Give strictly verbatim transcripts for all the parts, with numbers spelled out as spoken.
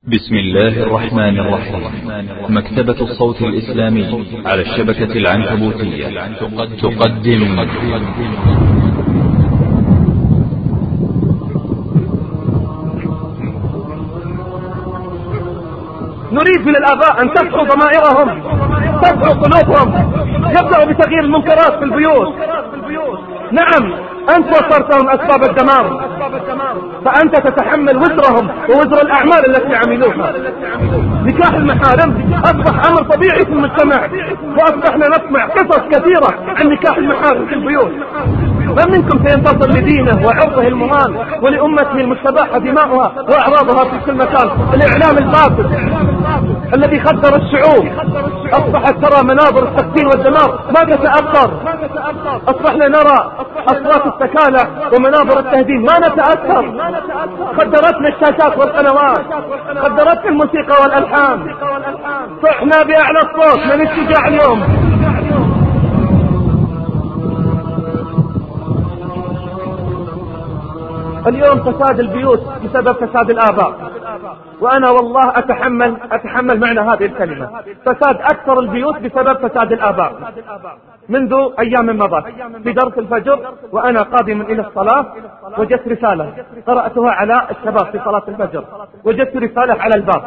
بسم الله الرحمن الرحيم. مكتبة الصوت الإسلامي على الشبكة العنكبوتية تقدم نريد من الآباء أن تدعو ضمائرهم، تدعو قلوبهم، يبدأوا بتغيير المنكرات في البيوت. نعم، أنت وصرتهم أسباب الدمار، فأنت تتحمل وزرهم ووزر الأعمال التي عملوها. نكاح المحارم أصبح أمر طبيعي في المجتمع، وأصبحنا نسمع قصص كثيرة عن نكاح المحارم في البيوت. من منكم سينتصر لدينه وعرضه المهان ولأمته المستباحة دماؤها وأعراضها في كل مكان؟ الإعلام الباطل الذي خدر الشعوب أصبحت ترى مناظر التقتيل والدمار ما تتأثر. أصبحنا نرى أصوات السكالة ومناظر التهديم ما نتأثر. خدرتنا الشاشات والقنوات، خدرتنا الموسيقى والألحان. صحنا بأعلى الصوت من الشجاع اليوم. اليوم فساد البيوت بسبب فساد الآباء، وأنا والله أتحمل أتحمل معنى هذه الكلمة. فساد أكثر البيوت بسبب فساد الآباء. منذ أيام مضت في درس الفجر وأنا قادم إلى الصلاة وجدت رسالة قرأتها على الشباب في صلاة الفجر. وجدت رسالة على الباب،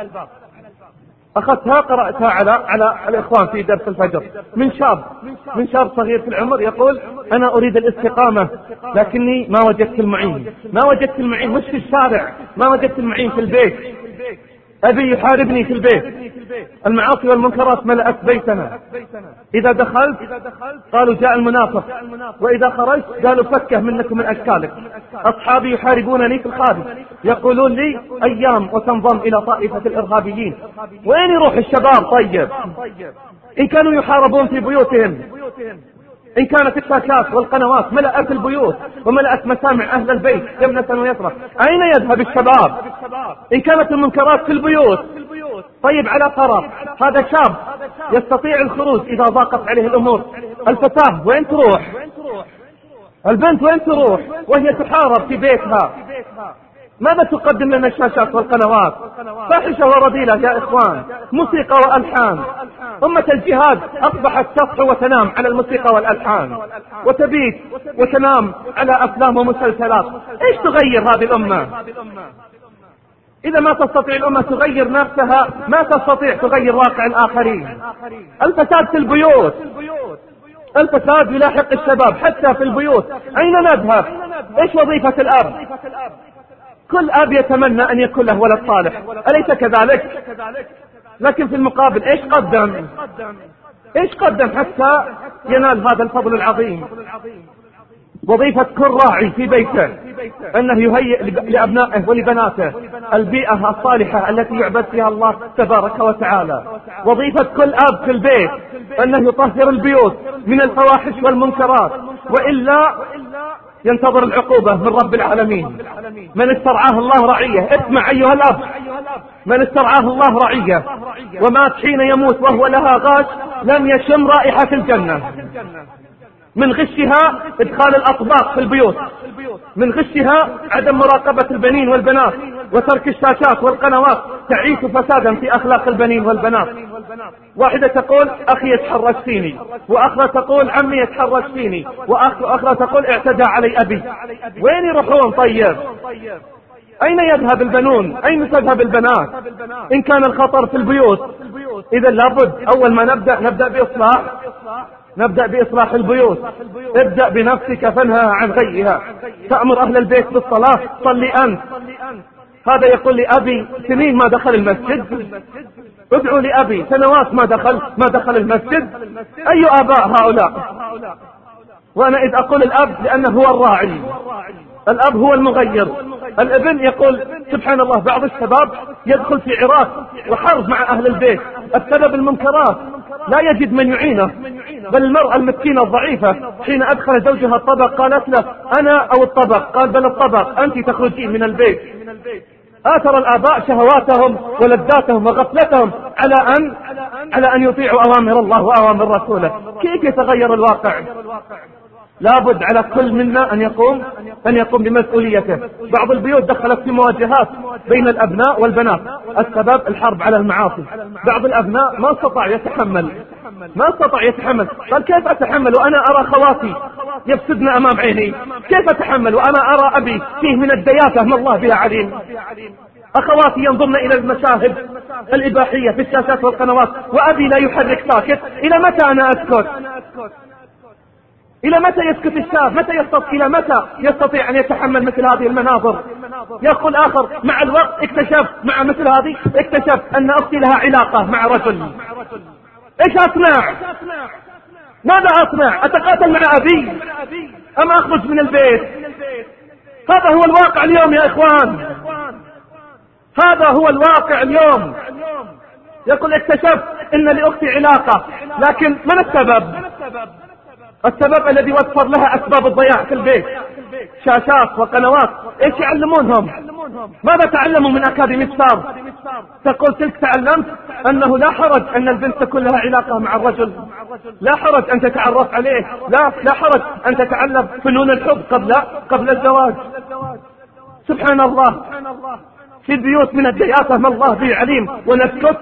أخذتها قرأتها على على الإخوان في درس الفجر، من شاب من شاب صغير في العمر يقول: أنا أريد الاستقامة لكني ما وجدت المعين. ما وجدت المعين مش في الشارع، ما وجدت المعين في البيت. أبي يحاربني في البيت، المعاصي والمنكرات ملأت بيتنا. إذا دخلت قالوا جاء المنافق، وإذا خرجت قالوا فكه منك ومن أشكالك. أصحابي يحاربونني في الخارج، يقولون لي أيام وتنضم إلى طائفة الإرهابيين. وين يروح الشباب؟ طيب إن كانوا يحاربون في بيوتهم، إن كانت الشاشات والقنوات ملأت البيوت وملأت مسامع أهل البيت يمنة ويسرى، أين يذهب الشباب؟ إن كانت المنكرات في البيوت، طيب على فرض هذا شاب يستطيع الخروج إذا ضاقت عليه الأمور، الفتاة وين تروح؟ البنت وين تروح وهي تحارب في بيتها؟ ماذا تقدم لنا الشاشات والقنوات؟ فاحشة ورذيلة يا إخوان، موسيقى وألحان. أمة الجهاد أصبحت تصحو وتنام على الموسيقى والألحان، وتبيت وتنام على أفلام ومسلسلات. إيش تغير هذه الأمة؟ إذا ما تستطيع الأمة تغير نفسها، ما تستطيع تغير واقع الآخرين. الفساد في البيوت، الفساد يلاحق الشباب حتى في البيوت. أين نذهب؟ إيش وظيفة الأب؟ كل أب يتمنى أن يكون له ولد صالح، أليس كذلك؟ لكن في المقابل إيش قدم؟ إيش قدم حتى ينال هذا الفضل العظيم؟ وظيفة كل راعي في بيته أنه يهيئ لأبنائه ولبناته البيئة الصالحة التي يعبد فيها الله تبارك وتعالى. وظيفة كل أب في البيت أنه يطهر البيوت من الفواحش والمنكرات، وإلا ينتظر العقوبة من رب العالمين. من استرعاه الله رعية، اسمع أيها الأب، من استرعاه الله رعية ومات حين يموت وهو لها غاش لم يشم رائحة الجنة. من غشها ادخال الأطباق في البيوت، من غشها عدم مراقبة البنين والبنات وترك الشاشات والقنوات تعيش فسادا في أخلاق البنين والبنات. واحدة تقول أخي يتحرش فيني، وأخرى تقول عمي يتحرش فيني، وأخرى تقول اعتدى علي أبي. وين يروحون طيب؟ أين يذهب البنون؟ أين تذهب البنات؟ إن كان الخطر في البيوت، إذا لابد أول ما نبدأ نبدأ بإصلاح نبدأ بإصلاح البيوت. ابدأ بنفسك فانهى عن غيها. تأمر أهل البيت بالصلاة، صلي أنت. هذا يقول لي أبي سنين ما دخل المسجد، ادعوا لأبي سنوات ما دخل ما دخل المسجد. أي آباء هؤلاء؟ وأنا إذ أقول الأب لأنه هو الراعي، الأب هو المغير. الابن يقول سبحان الله بعض الشباب يدخل في عراك وحرب مع أهل البيت، السبب المنكرات، لا يجد من يعينه. بل المرأة المسكينة الضعيفة حين أدخل زوجها الطبق قالت له أنا أو الطبق؟ قال بل الطبق، أنت تخرجين من البيت. آثر الآباء شهواتهم ولذاتهم وغفلتهم على أن على أن يطيعوا أوامر الله وأوامر رسوله. كيف يتغير الواقع؟ لابد على كل منا أن يقوم أن يقوم بمسؤوليته. بعض البيوت دخلت في مواجهات بين الأبناء والبنات، السبب الحرب على المعاصي. بعض الأبناء ما استطاع يتحمل ما استطاع يتحمل قال كيف أتحمل وأنا أرى خواتي يفسدن أمام عيني؟ كيف أتحمل وأنا أرى أبي فيه من الدياثة ما الله بها عليم؟ أخواتي ينظرن إلى المشاهد الإباحية في الشاشات والقنوات وأبي لا يحرك ساكت. إلى متى أنا أسكت؟ إلى متى يسكت الشاب؟ متى يستطيع إلى متى يستطيع أن يتحمل مثل هذه المناظر؟ يقول آخر مع الوقت اكتشف مع مثل هذه اكتشف أن أختي لها علاقة مع رجل. إيش أصنع؟ ماذا أصنع؟ أتقاتل مع أبي أم أخرج من البيت؟ هذا هو الواقع اليوم يا إخوان، هذا هو الواقع اليوم. يقول اكتشفت أن لأختي علاقة، لكن من السبب؟ السبب الذي وفر لها أسباب الضياع في البيت، شاشات وقنوات. إيش يعلمونهم؟ ماذا تعلموا من أكاديمية ستار؟ تقول تلك تعلمت أنه لا حرج أن البنت تكون لها علاقة مع الرجل، لا حرج أن تتعرف عليه، لا لا حرج أن تتعلم فنون الحب قبل قبل الزواج. سبحان الله، في البيوت من الدياثة ما الله به عليم ونسكت.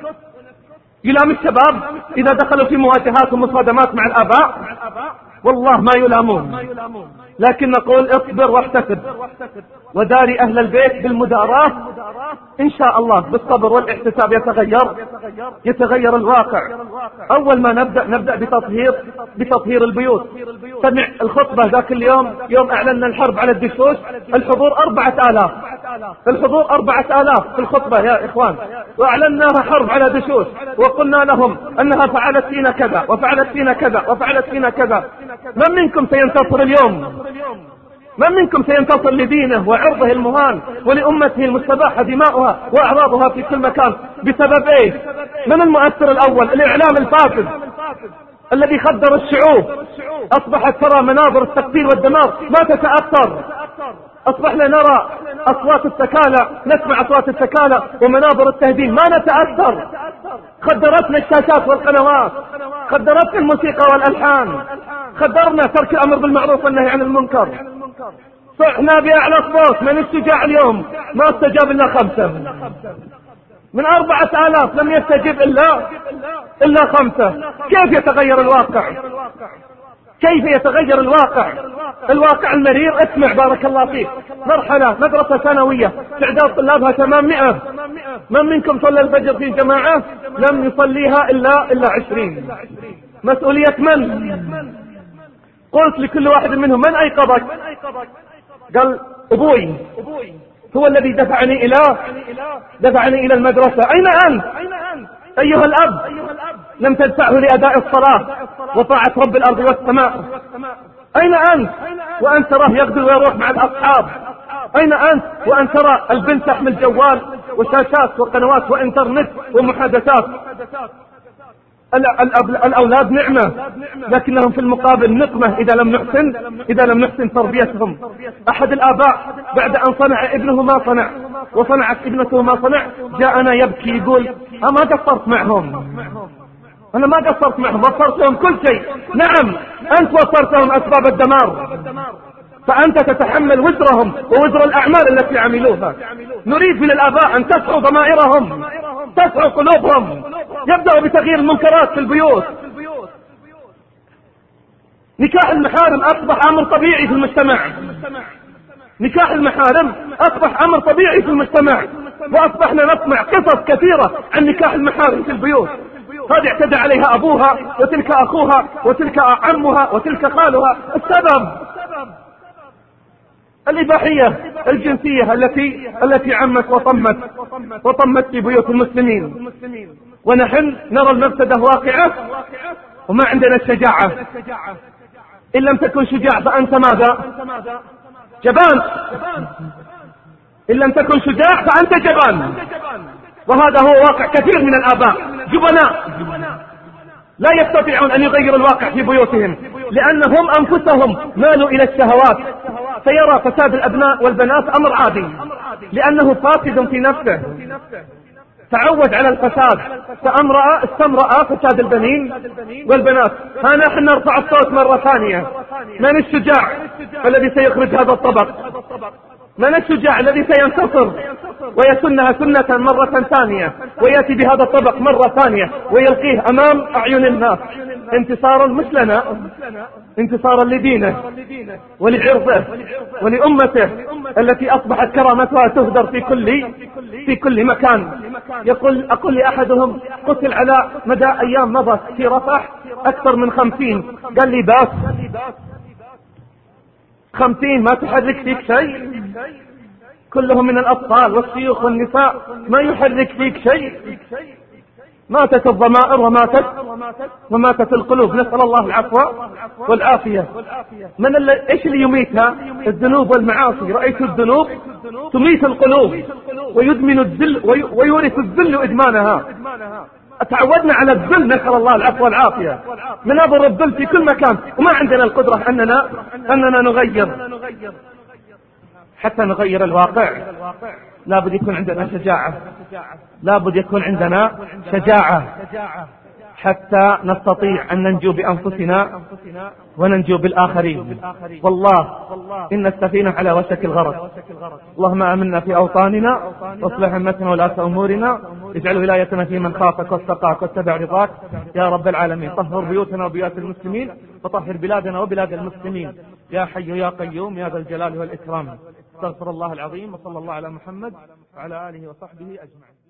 يلام الشباب إذا دخلوا في مواجهات ومصادمات مع الآباء والله ما يلامون، لكن نقول اصبر واحتسب وداري أهل البيت بالمداراة. إن شاء الله بالصبر والاحتساب يتغير يتغير الواقع. أول ما نبدأ نبدأ بتطهير بتطهير البيوت. سمع الخطبة ذاك اليوم يوم أعلنا الحرب على الدشوش، الحضور أربعة آلاف الحضور أربعة آلاف في الخطبة يا إخوان، وأعلناها حرب على دشوش وقلنا لهم أنها فعلت فينا كذا وفعلت فينا كذا وفعلت فينا كذا. من منكم سينتصر اليوم؟ من منكم سينتصر لدينه وعرضه المهان ولأمته المستباحة دماؤها وأعراضها في كل مكان بسبب إيه؟ من المؤثر الأول؟ الإعلام الفاسد الذي خدر الشعوب. أصبحت ترى مناظر التقتيل والدمار ما تتأثر. أصبحنا نرى أصوات التكالة، نسمع أصوات التكالة ومناظر التهديم ما نتأثر. خدرتنا الشاشات والقنوات، خدرتنا الموسيقى والألحان، خدرنا ترك الأمر بالمعروف والنهي عن المنكر. صحنا بأعلى صوت. من الشجاع اليوم؟ ما استجاب إلا خمسة من أربعة آلاف، لم يستجب إلا إلا خمسة. كيف يتغير الواقع؟ كيف يتغير الواقع؟ الواقع المرير. اسمع بارك الله فيك، مرحلة مدرسة ثانوية تعداد طلابها ثمانمائة، من منكم صلى الفجر في جماعة؟ لم يصليها إلا إلا عشرين. مسؤولية من؟ قلت لكل واحد منهم من أيقظك؟ قال أبوي هو الذي دفعني إلى دفعني إلى المدرسة. أين أنت أيها الأب؟ لم تدفعه لأداء الصلاة وطاعة رب الأرض والسماء. أين أنت وأنت تراه يغدو ويروح مع الأصحاب؟ أين أنت وأنت ترى البنت تحمل جوال وشاشات وقنوات وإنترنت ومحادثات؟ الأولاد نعمة لكنهم في المقابل نقمة إذا لم نحسن إذا لم نحسن تربيتهم. أحد الآباء بعد أن صنع ابنه ما صنع وصنعت ابنته ما صنع جاءنا يبكي يقول أنا ما قصرت معهم، أنا ما قصرت معهم، وفرتهم كل شيء. نعم أنت وفرتهم أسباب الدمار، فأنت تتحمل وزرهم ووزر الأعمال التي عملوها. نريد من الآباء أن تسعوا ضمائرهم، تسعوا قلوبهم، يبدأوا بتغيير المنكرات في البيوت. نكاح المحارم أصبح أمر طبيعي في المجتمع، نكاح المحارم أصبح أمر طبيعي في المجتمع، وأصبحنا نسمع قصص كثيرة عن نكاح المحارم في البيوت. هذه اعتدى عليها أبوها وتلك أخوها وتلك عمها وتلك خالها. السبب الإباحية الجنسية التي التي عمت وطمت وطمت في بيوت المسلمين، ونحن نرى المفسدة واقعة وما عندنا الشجاعة. إن لم تكن شجاع فأنت ماذا؟ جبان. إن لم تكن شجاع فأنت جبان. وهذا هو واقع كثير من الآباء، جبناء لا يستطيعون أن يغيروا الواقع في بيوتهم لأنهم أنفسهم مالوا إلى الشهوات. فيرى فساد الأبناء والبنات أمر عادي لأنه فاسد في نفسه. تعود على الفساد، فأمرأ استمرأ فساد البنين والبنات. ها نحن نرفع الصوت مرة ثانية. من الشجاع الذي سيخرج هذا الطبق؟ من الشجاع الذي سينتصر ويسنها سنة مرة ثانية ويأتي بهذا الطبق مرة ثانية ويلقيه أمام أعين الناس؟ انتصارا مش لنا، انتصارا لدينه ولعرضه ولأمته التي أصبحت كرامتها تهدر في كل في كل مكان. يقول أقول لأحدهم: قتل على مدى أيام مضت في رفح أكثر من خمسين. قال لي: بس خمسين ما تحرك فيك شيء؟ كلهم من الأطفال والشيوخ والنساء، ما يحرك فيك شيء. ماتت الضمائر وماتت وماتت القلوب، نسأل الله العفو والعافية. من ال... ايش اللي يميتها؟ الذنوب والمعاصي. رأيت الذنوب تميت القلوب ويدمن الذل وي... ويورث الذل إدمانها. تعودنا على الذل، نسأل الله العفو والعافية. ننظر الذل في كل مكان وما عندنا القدرة أننا أننا نغير. حتى نغير الواقع لابد يكون عندنا شجاعة، لابد يكون عندنا شجاعة حتى نستطيع أن ننجو بأنفسنا وننجو بالآخرين. والله إن السفينة على وشك الغرق. اللهم آمنا في أوطاننا واصلح أمتنا ولاة أمورنا، اجعل ولايتنا في من خافك واتقاك واتبع رضاك يا رب العالمين. طهر بيوتنا وبيوت المسلمين وطهر بلادنا وبلاد المسلمين يا حي يا قيوم يا ذا الجلال والإكرام. استغفر الله العظيم، وصلى الله على محمد وعلى آله وصحبه أجمعين.